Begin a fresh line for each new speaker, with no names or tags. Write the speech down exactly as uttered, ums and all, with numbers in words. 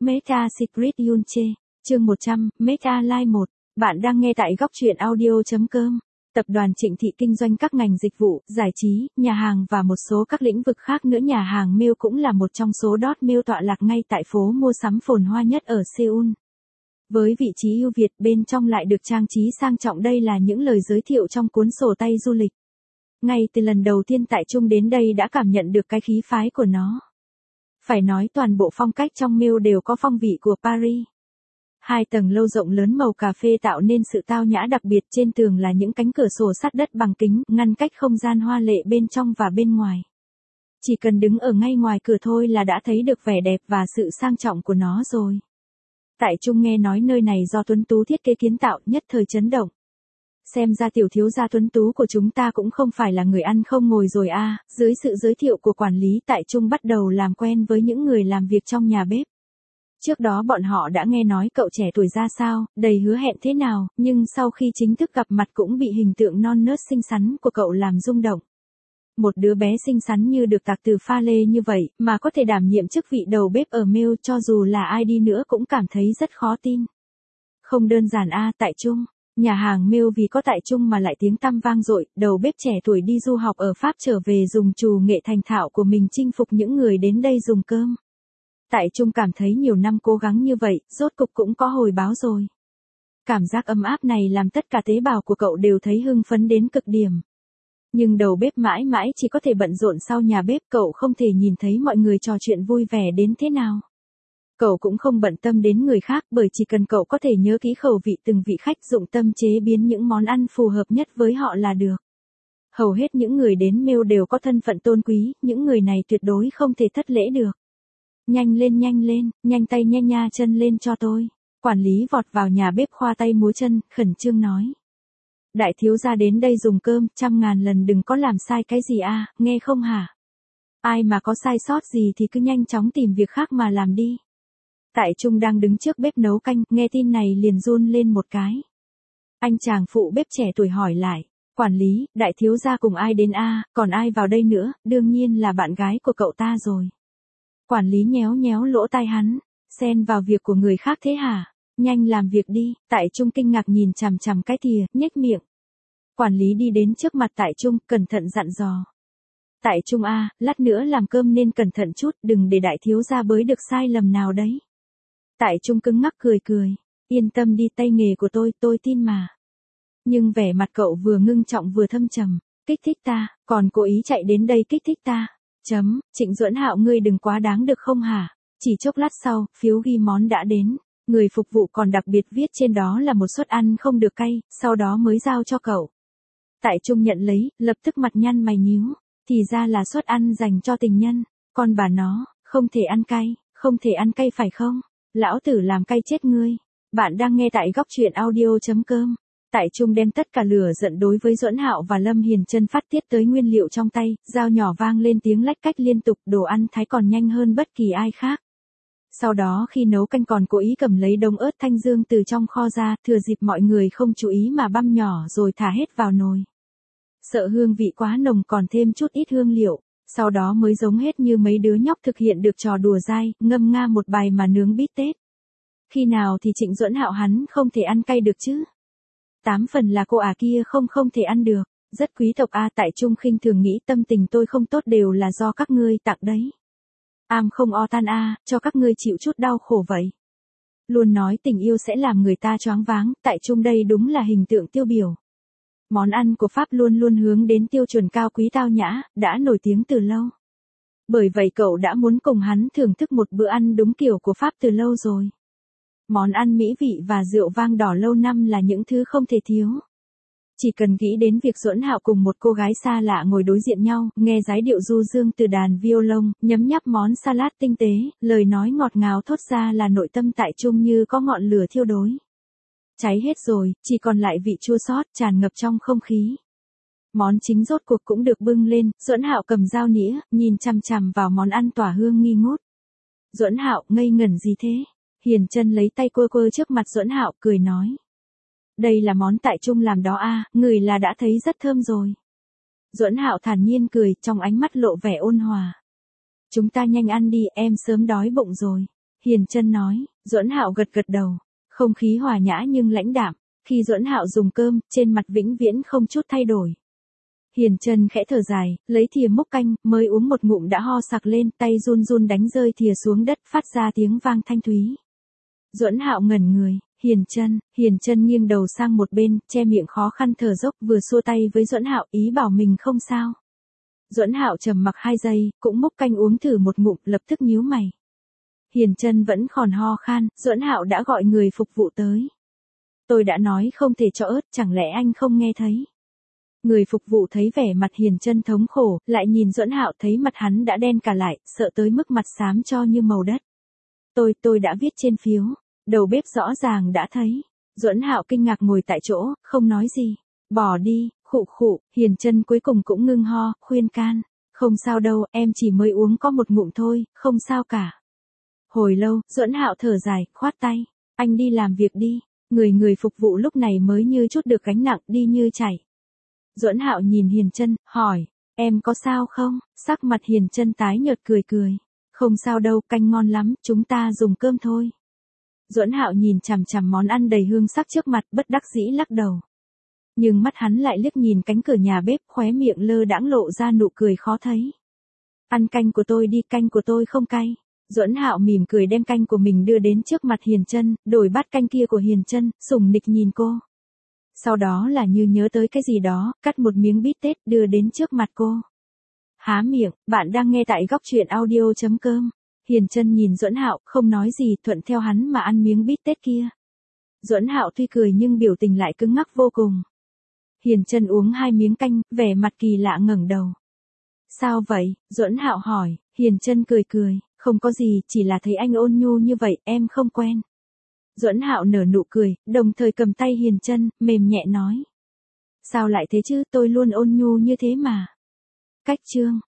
Meta Secret Yunche, chương một trăm, Meta Live một. Bạn đang nghe tại góc truyện audio.com. Tập đoàn Trịnh Thị kinh doanh các ngành dịch vụ, giải trí, nhà hàng và một số các lĩnh vực khác nữa. Nhà hàng Mill cũng là một trong số dot Mill tọa lạc ngay tại phố mua sắm phồn hoa nhất ở Seoul. Với vị trí ưu việt, bên trong lại được trang trí sang trọng. Đây là những lời giới thiệu trong cuốn sổ tay du lịch. Ngay từ lần đầu tiên Tại Trung đến đây đã cảm nhận được cái khí phái của nó. Phải nói toàn bộ phong cách trong Mill đều có phong vị của Paris. Hai tầng lâu rộng lớn màu cà phê tạo nên sự tao nhã đặc biệt. Trên tường là những cánh cửa sổ sắt đất bằng kính, ngăn cách không gian hoa lệ bên trong và bên ngoài. Chỉ cần đứng ở ngay ngoài cửa thôi là đã thấy được vẻ đẹp và sự sang trọng của nó rồi. Tại Trung nghe nói nơi này do Tuấn Tú thiết kế kiến tạo, nhất thời chấn động. Xem ra tiểu thiếu gia Tuấn Tú của chúng ta cũng không phải là người ăn không ngồi rồi a. À. Dưới sự giới thiệu của quản lý, Tại Trung bắt đầu làm quen với những người làm việc trong nhà bếp. Trước đó bọn họ đã nghe nói cậu trẻ tuổi ra sao, đầy hứa hẹn thế nào, nhưng sau khi chính thức gặp mặt cũng bị hình tượng non nớt xinh xắn của cậu làm rung động. Một đứa bé xinh xắn như được tạc từ pha lê như vậy, mà có thể đảm nhiệm chức vị đầu bếp ở Mill, cho dù là ai đi nữa cũng cảm thấy rất khó tin. Không đơn giản a. À, Tại Trung. Nhà hàng Mill vì có Tại Trung mà lại tiếng tăm vang dội. Đầu bếp trẻ tuổi đi du học ở Pháp trở về dùng trù nghệ thành thạo của mình chinh phục những người đến đây dùng cơm. Tại Trung cảm thấy nhiều năm cố gắng như vậy, rốt cục cũng có hồi báo rồi. Cảm giác ấm áp này làm tất cả tế bào của cậu đều thấy hưng phấn đến cực điểm. Nhưng đầu bếp mãi mãi chỉ có thể bận rộn sau nhà bếp, cậu không thể nhìn thấy mọi người trò chuyện vui vẻ đến thế nào. Cậu cũng không bận tâm đến người khác, bởi chỉ cần cậu có thể nhớ kỹ khẩu vị từng vị khách, dụng tâm chế biến những món ăn phù hợp nhất với họ là được. Hầu hết những người đến Mill đều có thân phận tôn quý, những người này tuyệt đối không thể thất lễ được. Nhanh lên nhanh lên, nhanh tay nhanh nha chân lên cho tôi. Quản lý vọt vào nhà bếp khoa tay múa chân, khẩn trương nói. Đại thiếu gia đến đây dùng cơm, trăm ngàn lần đừng có làm sai cái gì a, à, nghe không hả? Ai mà có sai sót gì thì cứ nhanh chóng tìm việc khác mà làm đi. Tại Trung đang đứng trước bếp nấu canh, nghe tin này liền run lên một cái. Anh chàng phụ bếp trẻ tuổi hỏi lại. Quản lý, đại thiếu gia cùng ai đến a, à, còn ai vào đây nữa, đương nhiên là bạn gái của cậu ta rồi. Quản lý nhéo nhéo lỗ tai hắn, xen vào việc của người khác thế hả? Nhanh làm việc đi. Tại Trung kinh ngạc nhìn chằm chằm cái thìa, nhếch miệng. Quản lý đi đến trước mặt Tại Trung, cẩn thận dặn dò. Tại Trung a, à, lát nữa làm cơm nên cẩn thận chút, đừng để đại thiếu gia bới được sai lầm nào đấy. Tại Trung cứng ngắc cười cười, yên tâm đi, tay nghề của tôi, tôi tin mà. Nhưng vẻ mặt cậu vừa ngưng trọng vừa thâm trầm, kích thích ta, còn cố ý chạy đến đây kích thích ta. Chấm, Trịnh Duẫn Hạo ngươi đừng quá đáng được không hả? Chỉ chốc lát sau, phiếu ghi món đã đến, người phục vụ còn đặc biệt viết trên đó là một suất ăn không được cay, sau đó mới giao cho cậu. Tại Trung nhận lấy, lập tức mặt nhăn mày nhíu, thì ra là suất ăn dành cho tình nhân, con bà nó, không thể ăn cay, không thể ăn cay phải không? Lão tử làm cay chết ngươi. Bạn đang nghe tại góc truyện audio.com. Tại Trung đem tất cả lửa giận đối với Duẫn Hạo và Lâm Hiền Chân phát tiết tới nguyên liệu trong tay, dao nhỏ vang lên tiếng lách cách liên tục, đồ ăn thái còn nhanh hơn bất kỳ ai khác. Sau đó khi nấu canh còn cố ý cầm lấy đống ớt thanh dương từ trong kho ra, thừa dịp mọi người không chú ý mà băm nhỏ rồi thả hết vào nồi. Sợ hương vị quá nồng còn thêm chút ít hương liệu, sau đó mới giống hết như mấy đứa nhóc thực hiện được trò đùa dai, ngâm nga một bài mà nướng bít tết. Khi nào thì Trịnh Duẫn Hạo hắn không thể ăn cay được chứ? Tám phần là cô à kia không không thể ăn được, rất quý tộc a. À, Tại Trung khinh thường nghĩ tâm tình tôi không tốt đều là do các ngươi tặng đấy. Am không o tan a, à, cho các ngươi chịu chút đau khổ vậy. Luôn nói tình yêu sẽ làm người ta choáng váng, Tại Trung đây đúng là hình tượng tiêu biểu. Món ăn của Pháp luôn luôn hướng đến tiêu chuẩn cao quý tao nhã, đã nổi tiếng từ lâu. Bởi vậy cậu đã muốn cùng hắn thưởng thức một bữa ăn đúng kiểu của Pháp từ lâu rồi. Món ăn mỹ vị và rượu vang đỏ lâu năm là những thứ không thể thiếu. Chỉ cần nghĩ đến việc Duẫn Hạo cùng một cô gái xa lạ ngồi đối diện nhau, nghe giai điệu du dương từ đàn violon, nhấm nháp món salad tinh tế, lời nói ngọt ngào thốt ra là nội tâm Tại Trung như có ngọn lửa thiêu đốt. Cháy hết rồi, chỉ còn lại vị chua xót tràn ngập trong không khí. Món chính rốt cuộc cũng được bưng lên, Duẫn Hạo cầm dao nĩa, nhìn chằm chằm vào món ăn tỏa hương nghi ngút. Duẫn Hạo, ngây ngẩn gì thế? Hiền Chân lấy tay quơ quơ trước mặt Duẫn Hạo, cười nói. Đây là món Tại Trung làm đó a, à, người là đã thấy rất thơm rồi. Duẫn Hạo thản nhiên cười, trong ánh mắt lộ vẻ ôn hòa. Chúng ta nhanh ăn đi, em sớm đói bụng rồi. Hiền Chân nói. Duẫn Hạo gật gật đầu. Không khí hòa nhã nhưng lãnh đạm. Khi Duẫn Hạo dùng cơm, trên mặt vĩnh viễn không chút thay đổi. Hiền Chân khẽ thở dài, lấy thìa múc canh, mới uống một ngụm đã ho sặc lên, tay run run đánh rơi thìa xuống đất, phát ra tiếng vang thanh thúy. Duẫn Hạo ngẩn người. Hiền Chân, Hiền Chân nghiêng đầu sang một bên, che miệng khó khăn thở dốc, vừa xua tay với Duẫn Hạo, ý bảo mình không sao. Duẫn Hạo trầm mặc hai giây, cũng múc canh uống thử một ngụm, lập tức nhíu mày. Hiền Chân vẫn còn ho khan, Duẫn Hạo đã gọi người phục vụ tới. Tôi đã nói không thể cho ớt, chẳng lẽ anh không nghe thấy? Người phục vụ thấy vẻ mặt Hiền Chân thống khổ, lại nhìn Duẫn Hạo thấy mặt hắn đã đen cả lại, sợ tới mức mặt xám cho như màu đất. Tôi, tôi đã viết trên phiếu. Đầu bếp rõ ràng đã thấy. Duẫn Hạo kinh ngạc ngồi tại chỗ, không nói gì. Bỏ đi, khụ khụ, Hiền Chân cuối cùng cũng ngưng ho, khuyên can. Không sao đâu, em chỉ mới uống có một ngụm thôi, không sao cả. Hồi lâu, Duẫn Hạo thở dài, khoát tay. Anh đi làm việc đi. Người người phục vụ lúc này mới như chút được gánh nặng, đi như chảy. Duẫn Hạo nhìn Hiền Chân, hỏi. Em có sao không? Sắc mặt Hiền Chân tái nhợt cười cười. Không sao đâu, canh ngon lắm, chúng ta dùng cơm thôi. Duẫn Hạo nhìn chằm chằm món ăn đầy hương sắc trước mặt, bất đắc dĩ lắc đầu. Nhưng mắt hắn lại liếc nhìn cánh cửa nhà bếp, khóe miệng lơ đãng lộ ra nụ cười khó thấy. Ăn canh của tôi đi, canh của tôi không cay. Duẫn Hạo mỉm cười đem canh của mình đưa đến trước mặt Hiền Chân, đổi bát canh kia của Hiền Chân, sủng nịch nhìn cô. Sau đó là như nhớ tới cái gì đó, cắt một miếng bít tết đưa đến trước mặt cô. Há miệng, bạn đang nghe tại góc truyện audio chấm com. Hiền Chân nhìn Duẫn Hạo, không nói gì, thuận theo hắn mà ăn miếng bít tết kia. Duẫn Hạo tuy cười nhưng biểu tình lại cứng ngắc vô cùng. Hiền Chân uống hai miếng canh, vẻ mặt kỳ lạ ngẩng đầu. Sao vậy? Duẫn Hạo hỏi. Hiền Chân cười cười, không có gì, chỉ là thấy anh ôn nhu như vậy, em không quen. Duẫn Hạo nở nụ cười, đồng thời cầm tay Hiền Chân, mềm nhẹ nói. Sao lại thế chứ, tôi luôn ôn nhu như thế mà. Cách chương.